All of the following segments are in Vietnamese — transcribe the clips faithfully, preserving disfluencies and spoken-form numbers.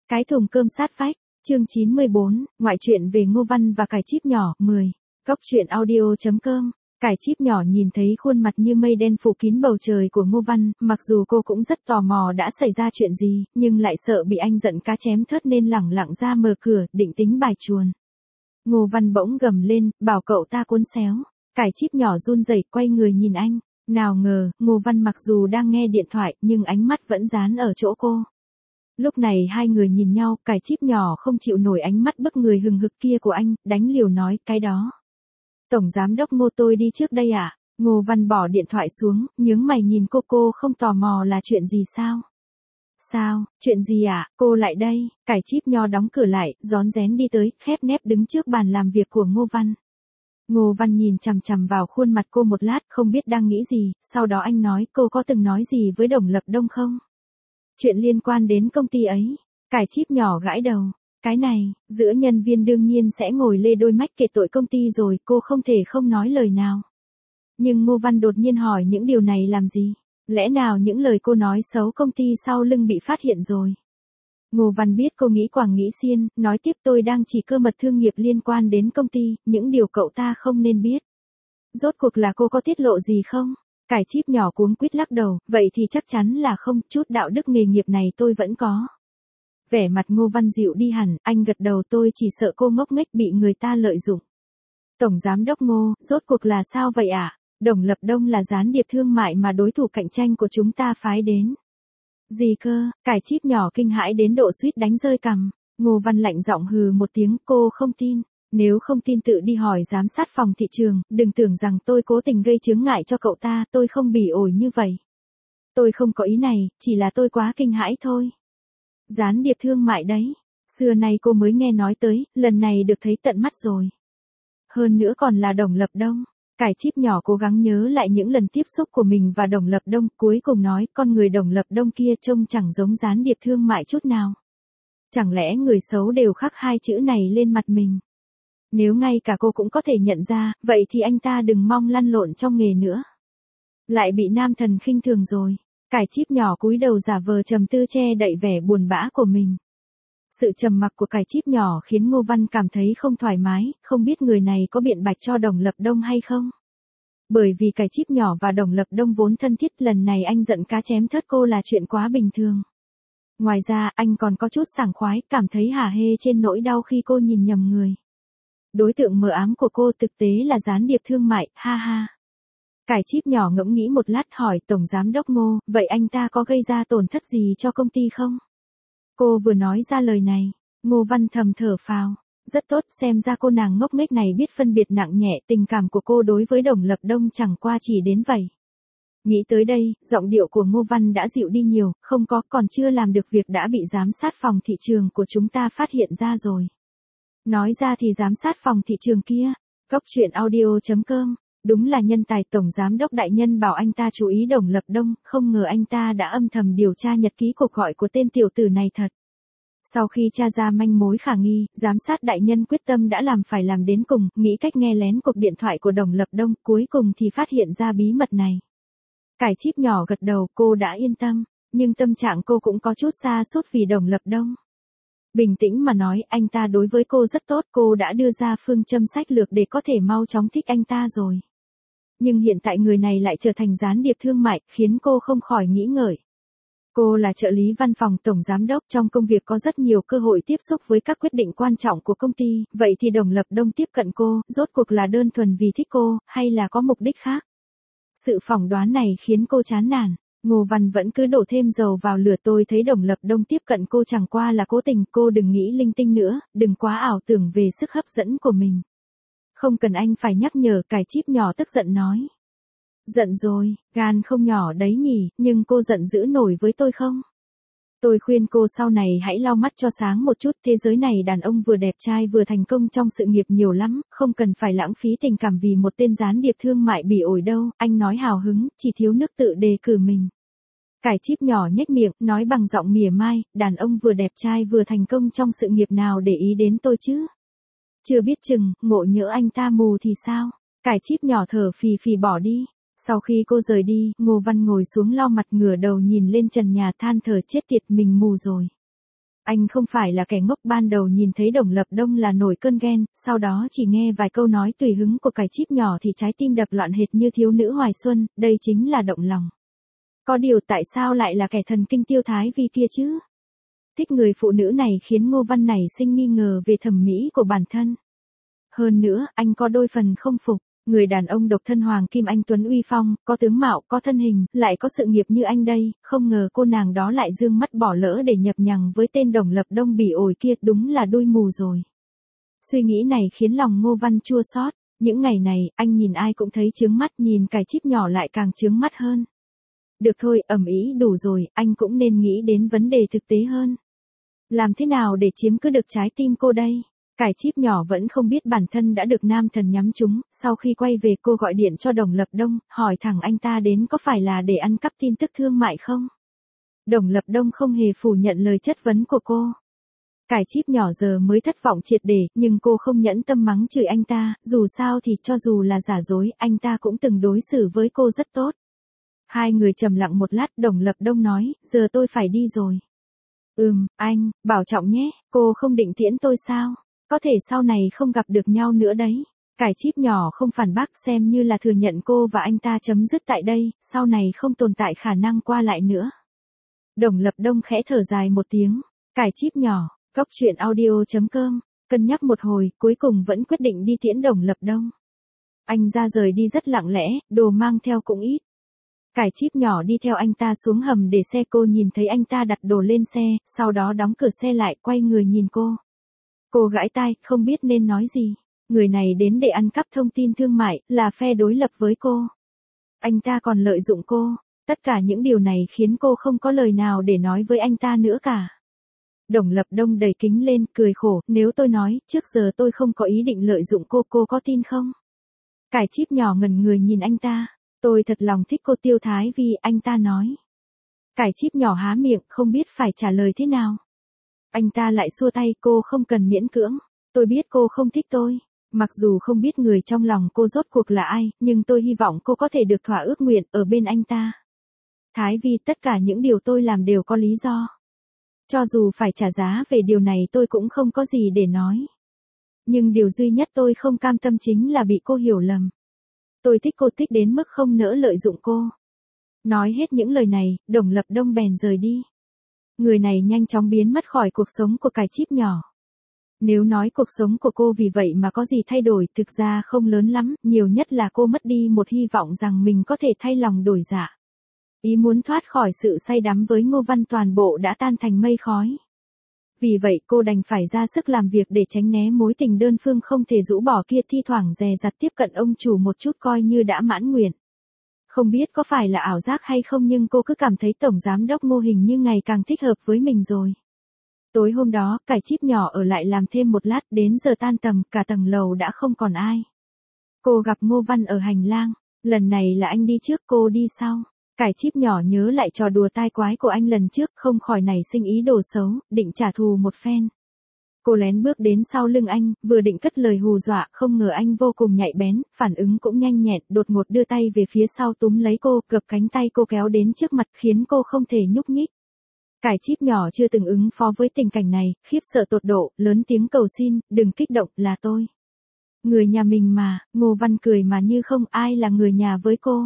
Cái thùng cơm sát vách, chương chín mươi bốn, ngoại truyện về Ngô Văn và cải chip nhỏ, mười. Cốc truyện audio.com. Cải chip nhỏ nhìn thấy khuôn mặt như mây đen phủ kín bầu trời của Ngô Văn, mặc dù cô cũng rất tò mò đã xảy ra chuyện gì, nhưng lại sợ bị anh giận cá chém thớt nên lẳng lặng ra mở cửa, định tính bài chuồn. Ngô Văn bỗng gầm lên, bảo cậu ta cuốn xéo. Cải chip nhỏ run rẩy quay người nhìn anh. Nào ngờ, Ngô Văn mặc dù đang nghe điện thoại, nhưng ánh mắt vẫn dán ở chỗ cô. Lúc này hai người nhìn nhau, cải chip nhỏ không chịu nổi ánh mắt bức người hừng hực kia của anh, đánh liều nói, cái đó. Tổng giám đốc Ngô tôi đi trước đây à? Ngô Văn bỏ điện thoại xuống, nhướng mày nhìn cô cô không tò mò là chuyện gì sao? Sao, chuyện gì à, cô lại đây, cải chip nho đóng cửa lại, rón rén đi tới, khép nép đứng trước bàn làm việc của Ngô Văn. Ngô Văn nhìn chằm chằm vào khuôn mặt cô một lát, không biết đang nghĩ gì, sau đó anh nói, cô có từng nói gì với Đồng Lập Đông không? Chuyện liên quan đến công ty ấy, cải chip nhỏ gãi đầu. Cái này, giữa nhân viên đương nhiên sẽ ngồi lê đôi mách kể tội công ty rồi, cô không thể không nói lời nào. Nhưng Ngô Văn đột nhiên hỏi những điều này làm gì? Lẽ nào những lời cô nói xấu công ty sau lưng bị phát hiện rồi? Ngô Văn biết cô nghĩ quàng nghĩ xiên, nói tiếp tôi đang chỉ cơ mật thương nghiệp liên quan đến công ty, những điều cậu ta không nên biết. Rốt cuộc là cô có tiết lộ gì không? Cải chip nhỏ cuống quýt lắc đầu, vậy thì chắc chắn là không, chút đạo đức nghề nghiệp này tôi vẫn có. Vẻ mặt Ngô Văn dịu đi hẳn, anh gật đầu tôi chỉ sợ cô ngốc nghếch bị người ta lợi dụng. Tổng giám đốc Ngô, rốt cuộc là sao vậy ạ? À? Đồng Lập Đông là gián điệp thương mại mà đối thủ cạnh tranh của chúng ta phái đến. Gì cơ, cải chip nhỏ kinh hãi đến độ suýt đánh rơi cằm. Ngô Văn lạnh giọng hừ một tiếng, cô không tin. Nếu không tin tự đi hỏi giám sát phòng thị trường, đừng tưởng rằng tôi cố tình gây chướng ngại cho cậu ta, tôi không bỉ ổi như vậy. Tôi không có ý này, chỉ là tôi quá kinh hãi thôi. Gián điệp thương mại đấy, xưa nay cô mới nghe nói tới, lần này được thấy tận mắt rồi. Hơn nữa còn là Đồng Lập Đông. Cải chip nhỏ cố gắng nhớ lại những lần tiếp xúc của mình và Đồng Lập Đông, cuối cùng nói, con người Đồng Lập Đông kia trông chẳng giống gián điệp thương mại chút nào. Chẳng lẽ người xấu đều khắc hai chữ này lên mặt mình? Nếu ngay cả cô cũng có thể nhận ra, vậy thì anh ta đừng mong lăn lộn trong nghề nữa. Lại bị nam thần khinh thường rồi. Cải chip nhỏ cúi đầu giả vờ trầm tư che đậy vẻ buồn bã của mình. Sự trầm mặc của cải chip nhỏ khiến Ngô Văn cảm thấy không thoải mái, không biết người này có biện bạch cho Đồng Lập Đông hay không. Bởi vì cải chip nhỏ và Đồng Lập Đông vốn thân thiết, lần này anh giận cá chém thớt cô là chuyện quá bình thường. Ngoài ra, anh còn có chút sảng khoái, cảm thấy hả hê trên nỗi đau khi cô nhìn nhầm người. Đối tượng mờ ám của cô thực tế là gián điệp thương mại, ha ha. Cải chip nhỏ ngẫm nghĩ một lát hỏi Tổng Giám đốc Ngô, vậy anh ta có gây ra tổn thất gì cho công ty không? Cô vừa nói ra lời này, Ngô Văn thầm thở phào. Rất tốt, xem ra cô nàng ngốc nghếch này biết phân biệt nặng nhẹ, tình cảm của cô đối với Đồng Lập Đông chẳng qua chỉ đến vậy. Nghĩ tới đây, giọng điệu của Ngô Văn đã dịu đi nhiều, không có, còn chưa làm được việc đã bị giám sát phòng thị trường của chúng ta phát hiện ra rồi. Nói ra thì giám sát phòng thị trường kia, cốc truyện audio.com. Đúng là nhân tài, Tổng Giám đốc đại nhân bảo anh ta chú ý Đồng Lập Đông, không ngờ anh ta đã âm thầm điều tra nhật ký cuộc gọi của tên tiểu tử này thật. Sau khi tra ra manh mối khả nghi, giám sát đại nhân quyết tâm đã làm phải làm đến cùng, nghĩ cách nghe lén cuộc điện thoại của Đồng Lập Đông, cuối cùng thì phát hiện ra bí mật này. Cải chip nhỏ gật đầu, cô đã yên tâm, nhưng tâm trạng cô cũng có chút sa sút vì Đồng Lập Đông. Bình tĩnh mà nói, anh ta đối với cô rất tốt, cô đã đưa ra phương châm sách lược để có thể mau chóng thích anh ta rồi. Nhưng hiện tại người này lại trở thành gián điệp thương mại, khiến cô không khỏi nghĩ ngợi. Cô là trợ lý văn phòng Tổng Giám đốc, trong công việc có rất nhiều cơ hội tiếp xúc với các quyết định quan trọng của công ty, vậy thì Đồng Lập Đông tiếp cận cô, rốt cuộc là đơn thuần vì thích cô, hay là có mục đích khác? Sự phỏng đoán này khiến cô chán nản. Ngô Văn vẫn cứ đổ thêm dầu vào lửa, tôi thấy Đồng Lập Đông tiếp cận cô chẳng qua là cố tình, cô đừng nghĩ linh tinh nữa, đừng quá ảo tưởng về sức hấp dẫn của mình. Không cần anh phải nhắc nhở, cải chip nhỏ tức giận nói. Giận rồi, gan không nhỏ đấy nhỉ, nhưng cô giận dữ nổi với tôi không? Tôi khuyên cô sau này hãy lau mắt cho sáng một chút, thế giới này đàn ông vừa đẹp trai vừa thành công trong sự nghiệp nhiều lắm, không cần phải lãng phí tình cảm vì một tên gián điệp thương mại bỉ ổi đâu, anh nói hào hứng, chỉ thiếu nước tự đề cử mình. Cải chip nhỏ nhếch miệng, nói bằng giọng mỉa mai, đàn ông vừa đẹp trai vừa thành công trong sự nghiệp nào để ý đến tôi chứ? Chưa biết chừng, ngộ nhỡ anh ta mù thì sao? Cải chip nhỏ thở phì phì bỏ đi. Sau khi cô rời đi, Ngô Văn ngồi xuống lau mặt ngửa đầu nhìn lên trần nhà than thở chết tiệt mình mù rồi. Anh không phải là kẻ ngốc, ban đầu nhìn thấy Đồng Lập Đông là nổi cơn ghen, sau đó chỉ nghe vài câu nói tùy hứng của cải chíp nhỏ thì trái tim đập loạn hệt như thiếu nữ hoài xuân, đây chính là động lòng. Có điều tại sao lại là kẻ thần kinh tiêu thái vi kia chứ? Thích người phụ nữ này khiến Ngô Văn nảy sinh nghi ngờ về thẩm mỹ của bản thân. Hơn nữa, anh có đôi phần không phục. Người đàn ông độc thân Hoàng Kim Anh Tuấn uy phong, có tướng mạo, có thân hình, lại có sự nghiệp như anh đây, không ngờ cô nàng đó lại dương mắt bỏ lỡ để nhập nhằng với tên Đồng Lập Đông bỉ ổi kia, đúng là đuôi mù rồi. Suy nghĩ này khiến lòng Ngô Văn chua xót. Những ngày này, anh nhìn ai cũng thấy chướng mắt, nhìn cải chíp nhỏ lại càng chướng mắt hơn. Được thôi, ầm ĩ đủ rồi, anh cũng nên nghĩ đến vấn đề thực tế hơn. Làm thế nào để chiếm cứ được trái tim cô đây? Cải chíp nhỏ vẫn không biết bản thân đã được nam thần nhắm trúng, sau khi quay về cô gọi điện cho Đồng Lập Đông, hỏi thẳng anh ta đến có phải là để ăn cắp tin tức thương mại không? Đồng Lập Đông không hề phủ nhận lời chất vấn của cô. Cải chíp nhỏ giờ mới thất vọng triệt để, nhưng cô không nhẫn tâm mắng chửi anh ta, dù sao thì cho dù là giả dối, anh ta cũng từng đối xử với cô rất tốt. Hai người trầm lặng một lát, Đồng Lập Đông nói, giờ tôi phải đi rồi. Ừm, anh, bảo trọng nhé, cô không định tiễn tôi sao? Có thể sau này không gặp được nhau nữa đấy. Cải chíp nhỏ không phản bác, xem như là thừa nhận cô và anh ta chấm dứt tại đây, sau này không tồn tại khả năng qua lại nữa. Đồng Lập Đông khẽ thở dài một tiếng. Cải chíp nhỏ, cốc truyện audio chấm com, cân nhắc một hồi, cuối cùng vẫn quyết định đi tiễn Đồng Lập Đông. Anh ra rời đi rất lặng lẽ, đồ mang theo cũng ít. Cải chíp nhỏ đi theo anh ta xuống hầm để xe, cô nhìn thấy anh ta đặt đồ lên xe, sau đó đóng cửa xe lại, quay người nhìn cô. Cô gãi tai, không biết nên nói gì. Người này đến để ăn cắp thông tin thương mại, là phe đối lập với cô. Anh ta còn lợi dụng cô. Tất cả những điều này khiến cô không có lời nào để nói với anh ta nữa cả. Đồng Lập Đông đẩy kính lên, cười khổ, nếu tôi nói, trước giờ tôi không có ý định lợi dụng cô, cô có tin không? Cải chíp nhỏ ngẩn người nhìn anh ta. Tôi thật lòng thích cô Tiêu Thái Vi, anh ta nói. Cải chíp nhỏ há miệng, không biết phải trả lời thế nào. Anh ta lại xua tay, cô không cần miễn cưỡng. Tôi biết cô không thích tôi. Mặc dù không biết người trong lòng cô rốt cuộc là ai, nhưng tôi hy vọng cô có thể được thỏa ước nguyện ở bên anh ta. Thái Vi, tất cả những điều tôi làm đều có lý do. Cho dù phải trả giá về điều này tôi cũng không có gì để nói. Nhưng điều duy nhất tôi không cam tâm chính là bị cô hiểu lầm. Tôi thích cô thích đến mức không nỡ lợi dụng cô. Nói hết những lời này, Đồng Lập Đông bèn rời đi. Người này nhanh chóng biến mất khỏi cuộc sống của cải chíp nhỏ. Nếu nói cuộc sống của cô vì vậy mà có gì thay đổi, thực ra không lớn lắm, nhiều nhất là cô mất đi một hy vọng rằng mình có thể thay lòng đổi dạ. Ý muốn thoát khỏi sự say đắm với Ngô Văn toàn bộ đã tan thành mây khói. Vì vậy cô đành phải ra sức làm việc để tránh né mối tình đơn phương không thể rũ bỏ kia, thi thoảng dè dặt tiếp cận ông chủ một chút coi như đã mãn nguyện. Không biết có phải là ảo giác hay không nhưng cô cứ cảm thấy Tổng Giám Đốc Ngô hình như ngày càng thích hợp với mình rồi. Tối hôm đó, cải chíp nhỏ ở lại làm thêm một lát, đến giờ tan tầm, cả tầng lầu đã không còn ai. Cô gặp Ngô Văn ở hành lang, lần này là anh đi trước, cô đi sau. Cải chíp nhỏ nhớ lại trò đùa tai quái của anh lần trước, không khỏi nảy sinh ý đồ xấu, định trả thù một phen. Cô lén bước đến sau lưng anh, vừa định cất lời hù dọa, không ngờ anh vô cùng nhạy bén, phản ứng cũng nhanh nhẹn, đột ngột đưa tay về phía sau túm lấy cô, gập cánh tay cô kéo đến trước mặt, khiến cô không thể nhúc nhích. Cải chíp nhỏ chưa từng ứng phó với tình cảnh này, khiếp sợ tột độ, lớn tiếng cầu xin, đừng kích động, là tôi. Người nhà mình mà. Ngô Văn cười mà như không, ai là người nhà với cô.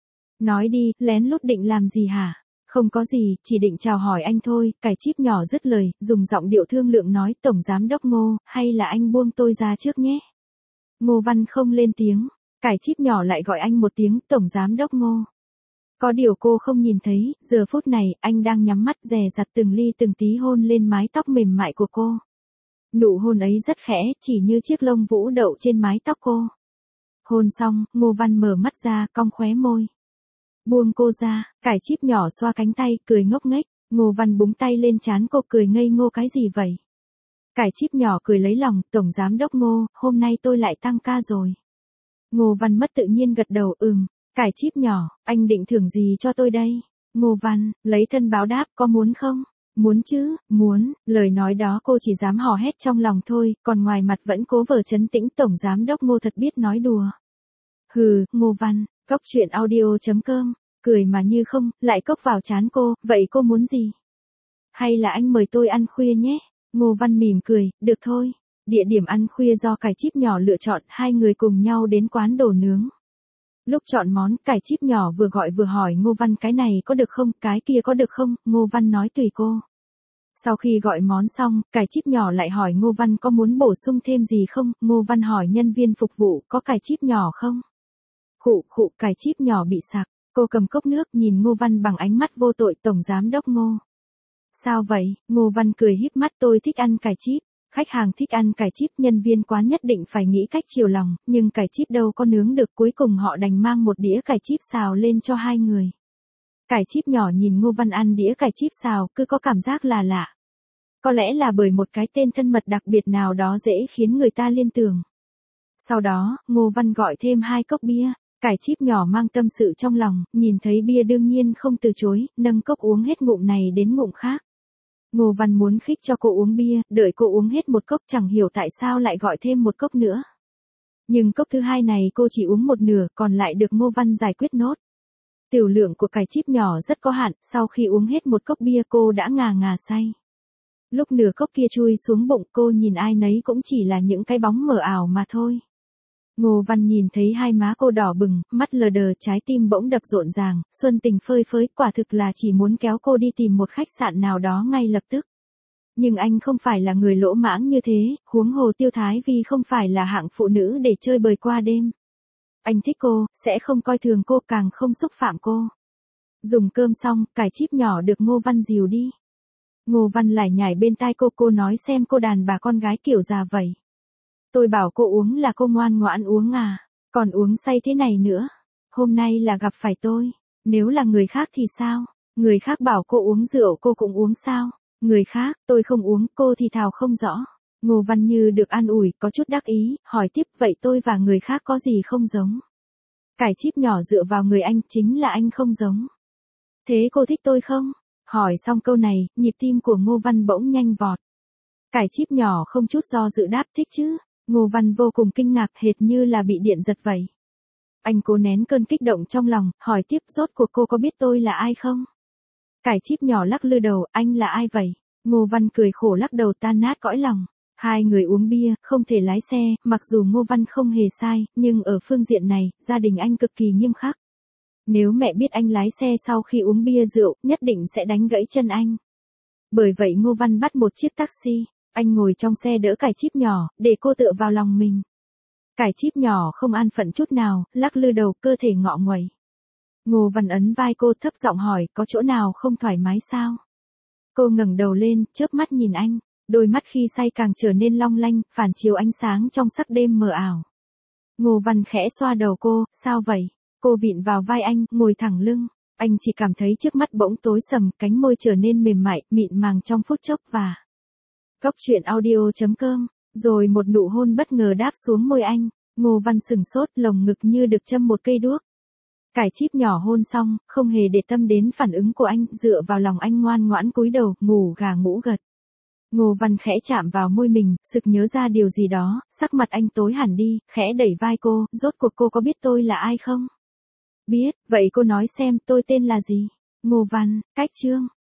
Nói đi, lén lút định làm gì hả? Không có gì, chỉ định chào hỏi anh thôi. Cải chíp nhỏ dứt lời, dùng giọng điệu thương lượng nói, Tổng Giám Đốc Ngô, hay là anh buông tôi ra trước nhé. Ngô Văn không lên tiếng, cải chíp nhỏ lại gọi anh một tiếng, Tổng Giám Đốc Ngô. Có điều cô không nhìn thấy, giờ phút này, anh đang nhắm mắt dè dặt từng ly từng tí hôn lên mái tóc mềm mại của cô. Nụ hôn ấy rất khẽ, chỉ như chiếc lông vũ đậu trên mái tóc cô. Hôn xong, Ngô Văn mở mắt ra, cong khóe môi. Buông cô ra, cải chíp nhỏ xoa cánh tay, cười ngốc nghếch. Ngô Văn búng tay lên trán cô, cười ngây ngô, cái gì vậy? Cải chíp nhỏ cười lấy lòng, Tổng Giám Đốc Ngô, hôm nay tôi lại tăng ca rồi. Ngô Văn mất tự nhiên gật đầu, ừm. Cải chíp nhỏ, anh định thưởng gì cho tôi đây? Ngô Văn, lấy thân báo đáp, có muốn không? Muốn chứ, muốn. Lời nói đó cô chỉ dám hò hét trong lòng thôi, còn ngoài mặt vẫn cố vờ trấn tĩnh. Tổng Giám Đốc Ngô thật biết nói đùa. Hừ, Ngô Văn, cốc truyện audio chấm com, cười mà như không, lại cốc vào trán cô, vậy cô muốn gì? Hay là anh mời tôi ăn khuya nhé? Ngô Văn mỉm cười, được thôi. Địa điểm ăn khuya do cải chíp nhỏ lựa chọn, hai người cùng nhau đến quán đồ nướng. Lúc chọn món, cải chíp nhỏ vừa gọi vừa hỏi Ngô Văn cái này có được không, cái kia có được không, Ngô Văn nói tùy cô. Sau khi gọi món xong, cải chíp nhỏ lại hỏi Ngô Văn có muốn bổ sung thêm gì không, Ngô Văn hỏi nhân viên phục vụ có cải chíp nhỏ không. Khụ khụ, cải chíp nhỏ bị sặc, cô cầm cốc nước nhìn Ngô Văn bằng ánh mắt vô tội, tổng giám đốc Ngô. Sao vậy, Ngô Văn cười híp mắt, tôi thích ăn cải chíp. Khách hàng thích ăn cải chíp, nhân viên quán nhất định phải nghĩ cách chiều lòng, nhưng cải chíp đâu có nướng được, cuối cùng họ đành mang một đĩa cải chíp xào lên cho hai người. Cải chíp nhỏ nhìn Ngô Văn ăn đĩa cải chíp xào, cứ có cảm giác là lạ. Có lẽ là bởi một cái tên thân mật đặc biệt nào đó dễ khiến người ta liên tưởng. Sau đó, Ngô Văn gọi thêm hai cốc bia, cải chíp nhỏ mang tâm sự trong lòng, nhìn thấy bia đương nhiên không từ chối, nâng cốc uống hết ngụm này đến ngụm khác. Ngô Văn muốn khích cho cô uống bia, đợi cô uống hết một cốc chẳng hiểu tại sao lại gọi thêm một cốc nữa. Nhưng cốc thứ hai này cô chỉ uống một nửa, còn lại được Ngô Văn giải quyết nốt. Tiểu lượng của cải chíp nhỏ rất có hạn, sau khi uống hết một cốc bia cô đã ngà ngà say. Lúc nửa cốc kia chui xuống bụng cô nhìn ai nấy cũng chỉ là những cái bóng mờ ảo mà thôi. Ngô Văn nhìn thấy hai má cô đỏ bừng, mắt lờ đờ, trái tim bỗng đập rộn ràng, xuân tình phơi phới, quả thực là chỉ muốn kéo cô đi tìm một khách sạn nào đó ngay lập tức. Nhưng anh không phải là người lỗ mãng như thế, huống hồ Tiêu Thái Vi không phải là hạng phụ nữ để chơi bời qua đêm. Anh thích cô, sẽ không coi thường cô, càng không xúc phạm cô. Dùng cơm xong, cải chíp nhỏ được Ngô Văn dìu đi. Ngô Văn lải nhải bên tai cô, cô nói xem cô đàn bà con gái kiểu già vậy. Tôi bảo cô uống là cô ngoan ngoãn uống à, còn uống say thế này nữa. Hôm nay là gặp phải tôi, nếu là người khác thì sao? Người khác bảo cô uống rượu cô cũng uống sao? Người khác, tôi không uống, cô thì thào không rõ. Ngô Văn như được an ủi, có chút đắc ý, hỏi tiếp vậy tôi và người khác có gì không giống? Cải chíp nhỏ dựa vào người anh, chính là anh không giống. Thế cô thích tôi không? Hỏi xong câu này, nhịp tim của Ngô Văn bỗng nhanh vọt. Cải chíp nhỏ không chút do dự đáp thích chứ. Ngô Văn vô cùng kinh ngạc, hệt như là bị điện giật vậy. Anh cố nén cơn kích động trong lòng, hỏi tiếp, rốt cuộc cô có biết tôi là ai không? Cải chíp nhỏ lắc lư đầu, anh là ai vậy? Ngô Văn cười khổ lắc đầu, tan nát cõi lòng. Hai người uống bia, không thể lái xe, mặc dù Ngô Văn không hề sai, nhưng ở phương diện này, gia đình anh cực kỳ nghiêm khắc. Nếu mẹ biết anh lái xe sau khi uống bia rượu, nhất định sẽ đánh gãy chân anh. Bởi vậy Ngô Văn bắt một chiếc taxi. Anh ngồi trong xe đỡ cải chíp nhỏ, để cô tựa vào lòng mình. Cải chíp nhỏ không an phận chút nào, lắc lư đầu, cơ thể ngọ nguậy. Ngô Văn ấn vai cô, thấp giọng hỏi, có chỗ nào không thoải mái sao? Cô ngẩng đầu lên, chớp mắt nhìn anh, đôi mắt khi say càng trở nên long lanh, phản chiếu ánh sáng trong sắc đêm mờ ảo. Ngô Văn khẽ xoa đầu cô, sao vậy? Cô vịn vào vai anh, ngồi thẳng lưng. Anh chỉ cảm thấy trước mắt bỗng tối sầm, cánh môi trở nên mềm mại, mịn màng trong phút chốc và... Cốc truyện audio chấm com, rồi một nụ hôn bất ngờ đáp xuống môi anh, Ngô Văn sừng sốt, lồng ngực như được châm một cây đuốc. Cải chíp nhỏ hôn xong, không hề để tâm đến phản ứng của anh, dựa vào lòng anh ngoan ngoãn cúi đầu, ngủ gà ngủ gật. Ngô Văn khẽ chạm vào môi mình, sực nhớ ra điều gì đó, sắc mặt anh tối hẳn đi, khẽ đẩy vai cô, rốt cuộc cô có biết tôi là ai không? Biết, vậy cô nói xem tôi tên là gì? Ngô Văn, cách chương.